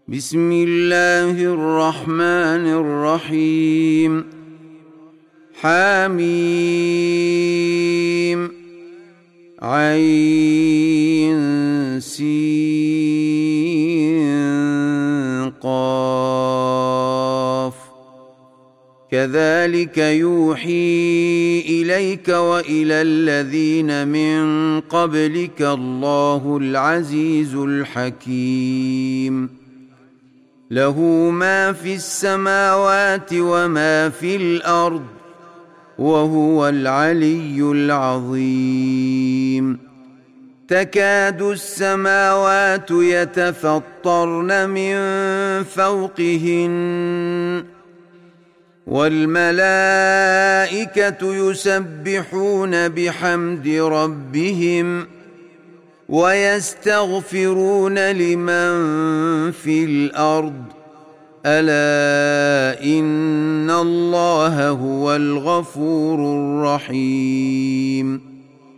بسم الله الرحمن الرحيم. حميم عين سين قاف كذلك يوحي إليك وإلى الذين من قبلك الله العزيز الحكيم. له ما في السماوات وما في الأرض وهو العلي العظيم. تكاد السماوات يتفطرن من فوقهن والملائكة يسبحون بحمد ربهم ويستغفرون لمن في الأرض ألا إن الله هو الغفور الرحيم.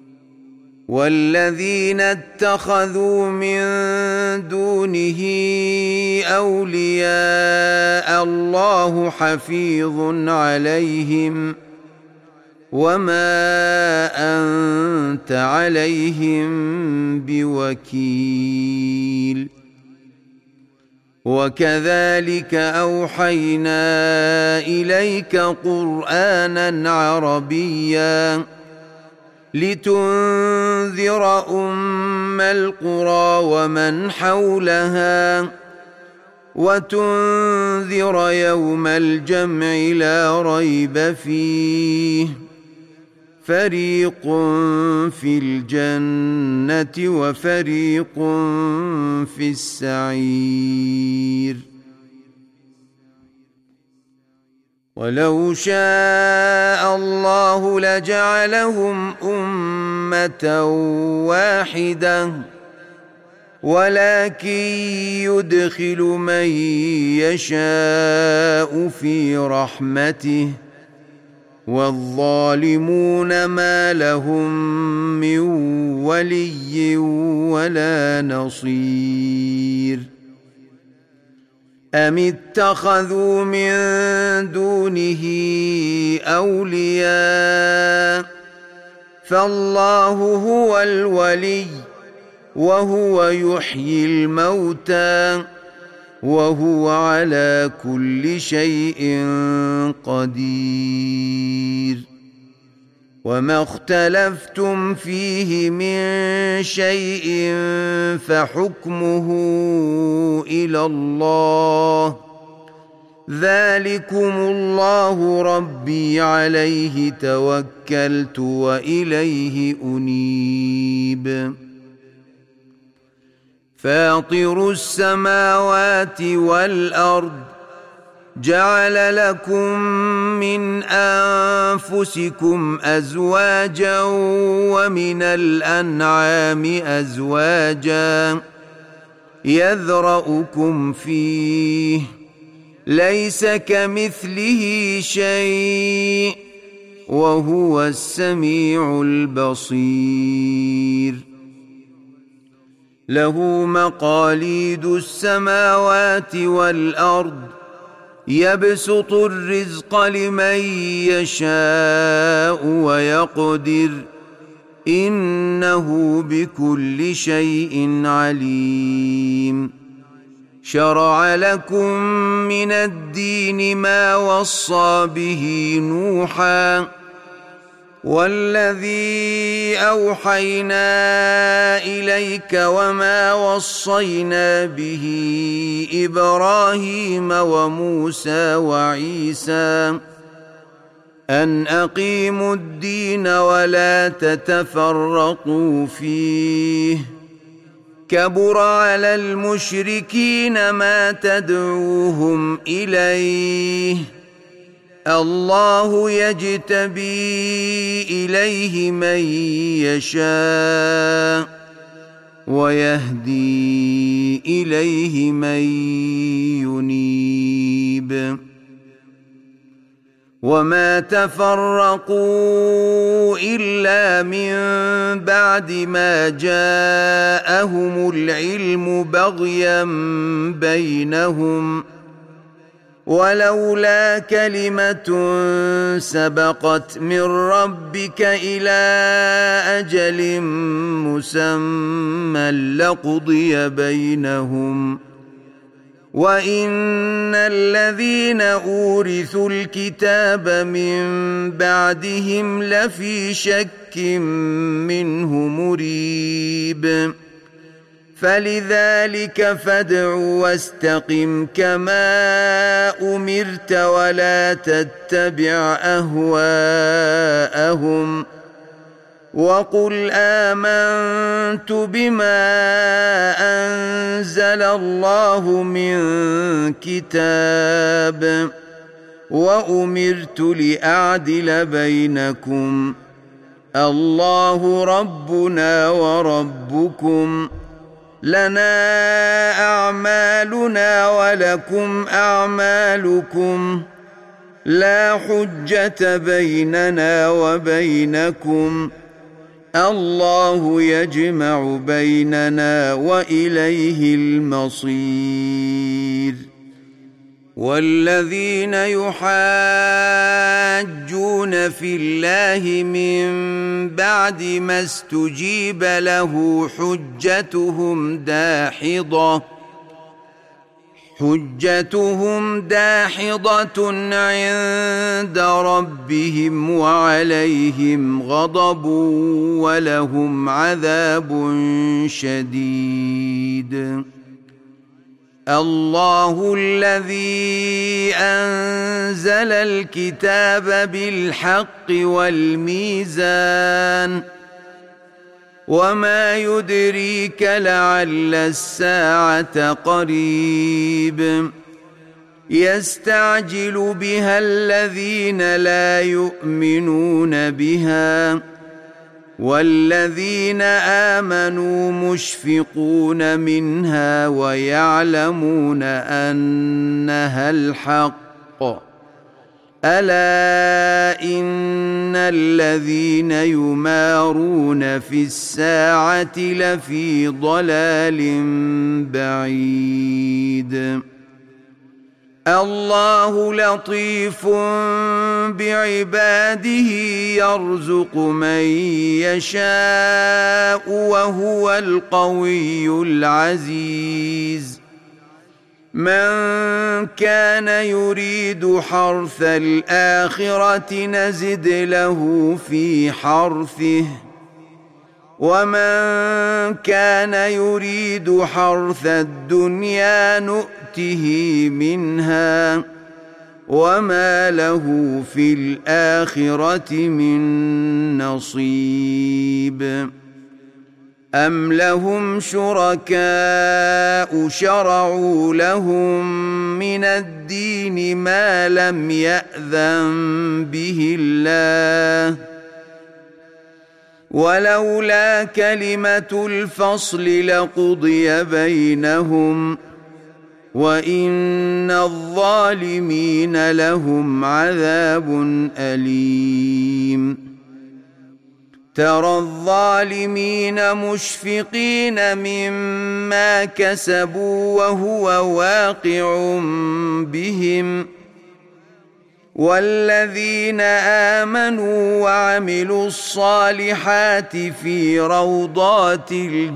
والذين اتخذوا من دونه أولياء الله حفيظ عليهم وما أنت عليهم بوكيل. وكذلك أوحينا إليك قرآنا عربيا لتنذر أم القرى ومن حولها وتنذر يوم الجمع لا ريب فيه فريق في الجنة وفريق في السعير. ولو شاء الله لجعلهم أمة واحدة ولكن يدخل من يشاء في رحمته والظالمون ما لهم من ولي ولا نصير. أم اتخذوا من دونه أولياء فالله هو الولي وهو يحيي الموتى وهو على كل شيء قدير. وما اختلفتم فيه من شيء فحكمه إلى الله ذلكم الله ربي عليه توكلت وإليه أنيب. فاطر السماوات والأرض جعل لكم من أنفسكم أزواجا ومن الأنعام أزواجا يذرأكم فيه ليس كمثله شيء وهو السميع البصير. له مقاليد السماوات والأرض يبسط الرزق لمن يشاء ويقدر إنه بكل شيء عليم. شرع لكم من الدين ما وصى به نوحا والذي أوحينا إليك وما وصينا به إبراهيم وموسى وعيسى أن أقيموا الدين ولا تتفرقوا فيه كبر على المشركين ما تدعوهم إليه الله يجتبي إليه من يشاء ويهدي إليه من ينيب. وما تفرقوا إلا من بعد ما جاءهم العلم بغيا بينهم ولولا كلمة سبقت من ربك إلى أجل مسمى لقضي بينهم وإن الذين أورثوا الكتاب من بعدهم لفي شك منه مريب فلذلك فادع واستقم كما أمرت ولا تتبع أهواءهم وقل آمنت بما أنزل الله من كتاب وأمرت لأعدل بينكم الله ربنا وربكم لنا أعمالنا ولكم أعمالكم لا حجة بيننا وبينكم الله يجمع بيننا وإليه المصير والذين يحاجون في الله من بعد ما استجيب له حجتهم داحضة عند ربهم وعليهم غضب ولهم عذاب شديد الله الذي أنزل الكتاب بالحق والميزان وما يدريك لعل الساعة قريب يستعجل بها الذين لا يؤمنون بها والذين آمنوا مشفقون منها ويعلمون أنها الحق ألا إن الذين يمارون في الساعة لفي ضلال بعيد الله لطيف بعباده يرزق من يشاء وهو القوي العزيز من كان يريد حرث الآخرة نزد له في حرثه ومن كان يريد حرث الدنيا نؤته منها وما له في الآخرة من نصيب أم لهم شركاء شرعوا لهم من الدين ما لم يأذن به الله ولولا كلمة الفصل لقضي بينهم وإن الظالمين لهم عذاب أليم ترى الظالمين مشفقين مما كسبوا وهو واقع بهم والذين آمنوا وعملوا الصالحات في روضات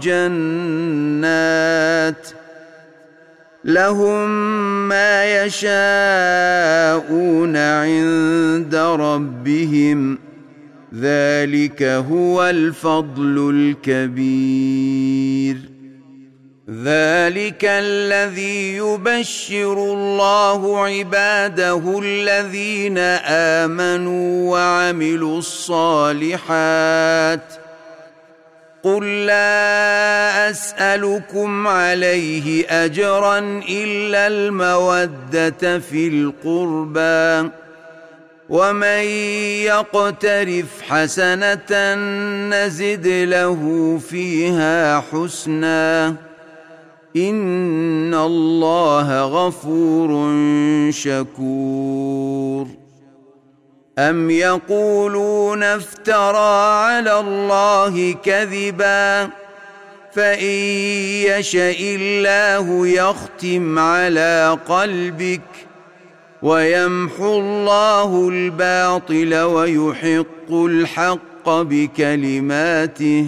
الجنات لهم ما يشاءون عند ربهم ذلك هو الفضل الكبير ذلك الذي يبشر الله عباده الذين آمنوا وعملوا الصالحات قل لا أسألكم عليه أجرا إلا المودة في القربى ومن يقترف حسنة نزد له فيها حسنا إن الله غفور شكور أم يقولون افترى على الله كذبا فإن يشأ الله يختم على قلبك ويمحو الله الباطل ويحق الحق بكلماته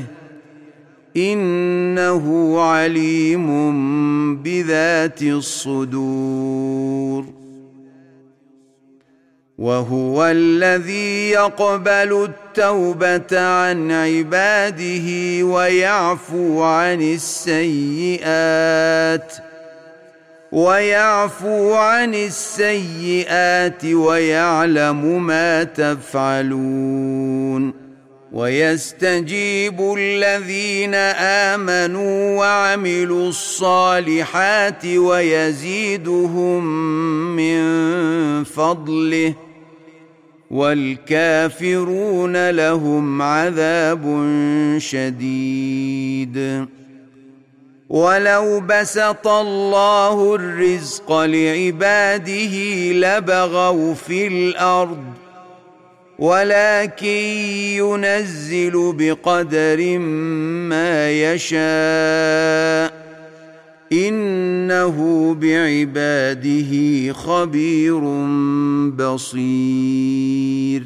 إنه عليم بذات الصدور وهو الذي يقبل التوبة عن عباده ويعفو عن السيئات ويعلم ما تفعلون ويستجيب الذين آمنوا وعملوا الصالحات ويزيدهم من فضله والكافرون لهم عذاب شديد ولو بسط الله الرزق لعباده لبغوا في الأرض ولكن ينزل بقدر ما يشاء إنه بعباده خبير بصير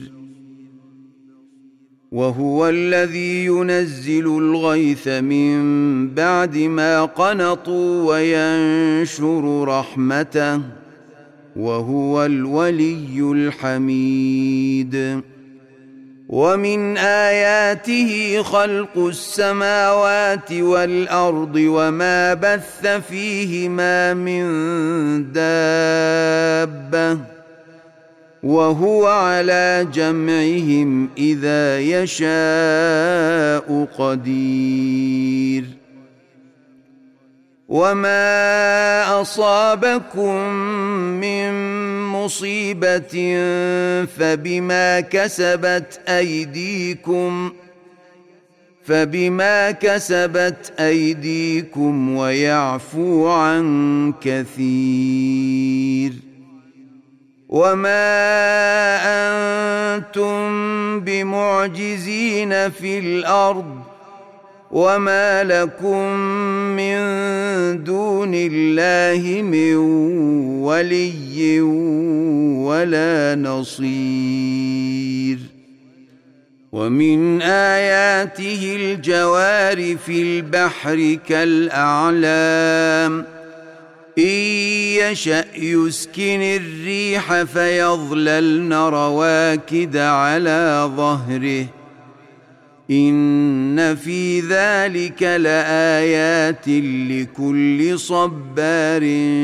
وهو الذي ينزل الغيث من بعد ما قنطوا وينشر رحمته وهو الولي الحميد ومن آياته خلق السماوات والأرض وما بث فيهما من دابة وهو على جمعهم إذا يشاء قدير وما أصابكم من مصيبة فبما كسبت أيديكم ويعفو عن كثير وما أنتم بمعجزين في الأرض وما لكم من دون الله من ولي ولا نصير ومن آياته الجوار في البحر كالأعلام إن يشأ يسكن الريح فيظللن رواكد على ظهره إن في ذلك لآيات لكل صبار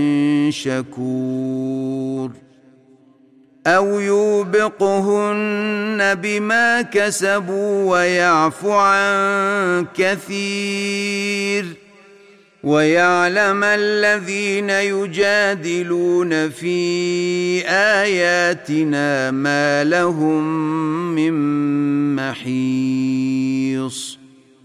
شكور أو يوبقهن بما كسبوا ويعفو عن كثير ويعلم الذين يجادلون في آياتنا ما لهم من محيص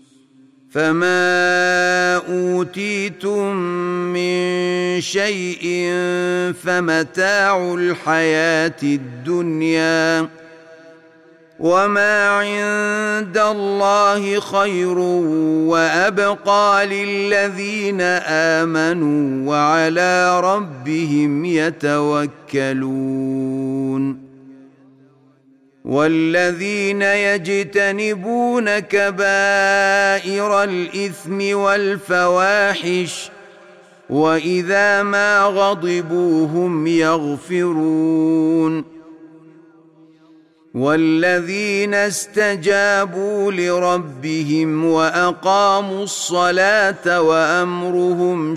فما أوتيتم من شيء فمتاع الحياة الدنيا وما عند الله خير وأبقى للذين آمنوا وعلى ربهم يتوكلون والذين يجتنبون كبائر الإثم والفواحش وإذا ما غضبوا هم يغفرون والذين استجابوا لربهم وأقاموا الصلاة وأمرهم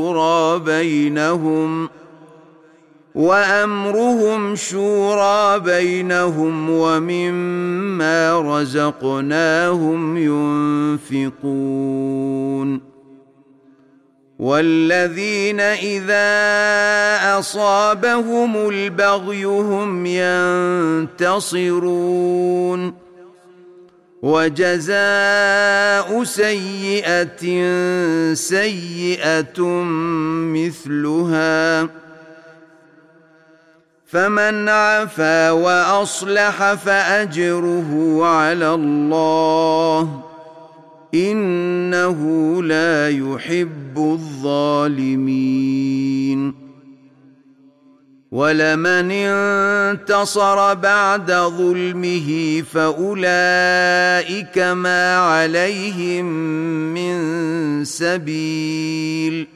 شورى بينهم ومما رزقناهم ينفقون والذين إذا أصابهم البغي هم ينتصرون وجزاء سيئة سيئة مثلها فمن عفا وأصلح فأجره على الله إنه لا يحب الظالمين. ولمن انتصر بعد ظلمه فأولئك ما عليهم من سبيل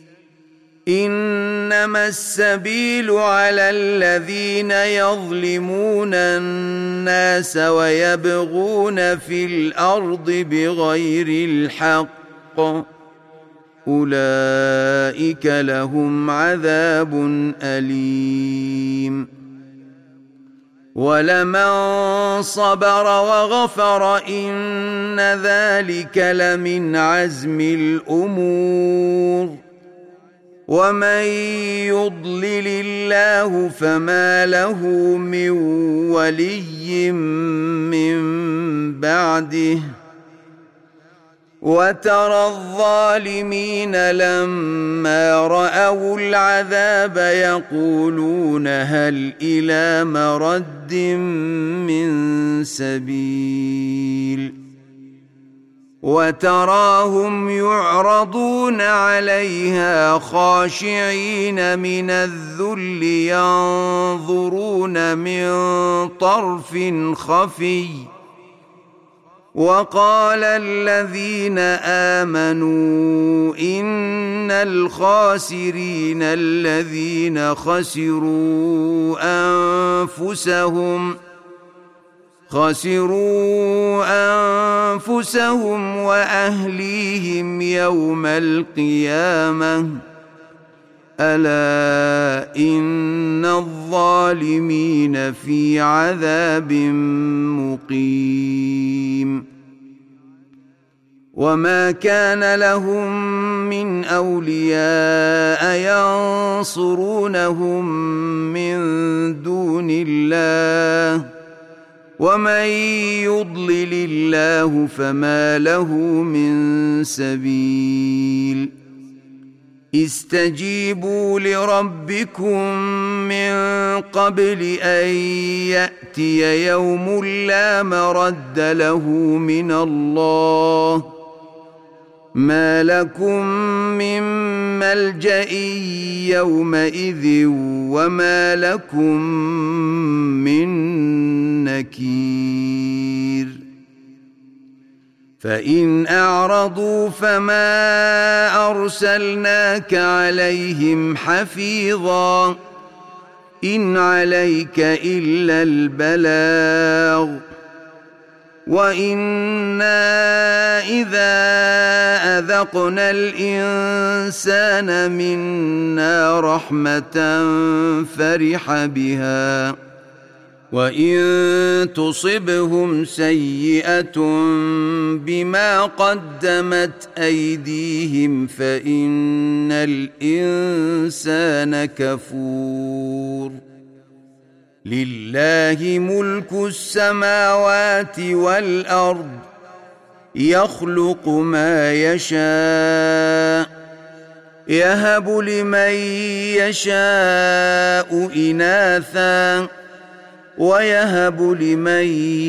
إنما السبيل على الذين يظلمون الناس ويبغون في الأرض بغير الحق أولئك لهم عذاب أليم. ولمن صبر وغفر إن ذلك لمن عزم الأمور. ومن يضلل الله فما له من ولي من بعده وترى الظالمين لما رأوا العذاب يقولون هل إلى مرد من سبيل وتراهم يعرضون عليها خاشعين من الذل ينظرون من طرف خفي وقال الذين آمنوا إن الخاسرين الذين خسروا أنفسهم وأهليهم يوم القيامة ألا إن الظالمين في عذاب مقيم. وما كان لهم من أولياء ينصرونهم من دون الله ومن يضلل الله فما له من سبيل. استجيبوا لربكم من قبل أن يأتي يوم لا مرد له من الله ما لكم من ملجأ يومئذ وما لكم من نكير. فإن أعرضوا فما أرسلناك عليهم حفيظا إن عليك إلا البلاغ وإنا إذا أذقنا الإنسان منا رحمة فرح بها وإن تصبهم سيئة بما قدمت أيديهم فإن الإنسان كفور. لله ملك السماوات والأرض يخلق ما يشاء يهب لمن يشاء إناثا ويهب لمن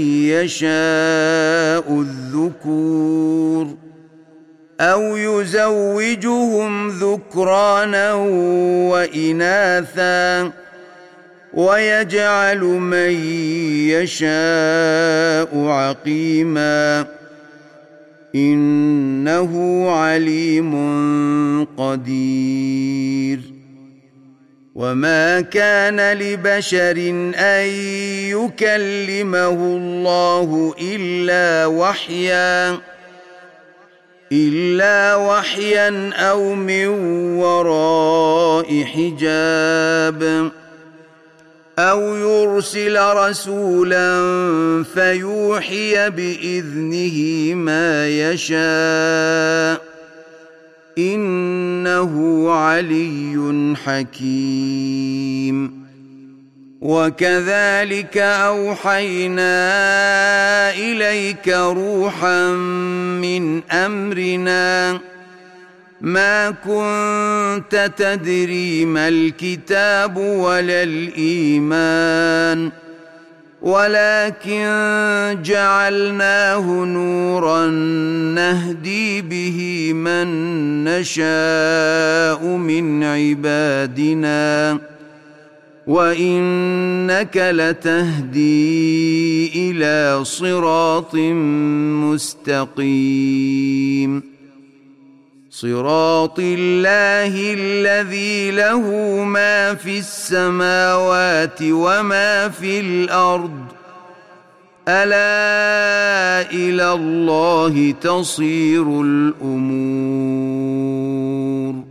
يشاء الذكور أو يزوجهم ذكرانا وإناثا ويجعل من يشاء عقيما إنه عليم قدير. وما كان لبشر أن يكلمه الله إلا وحيا أو من وراء حجاب أو يرسل رسولا فيوحي بإذنه ما يشاء إنه علي حكيم. وكذلك أوحينا إليك روحا من أمرنا ما كنت تدري ما الكتاب ولا الإيمان ولكن جعلناه نورا نهدي به من نشاء من عبادنا وإنك لتهدي إلى صراط مستقيم صراط الله الذي له ما في السماوات وما في الأرض ألا إلى الله تصير الأمور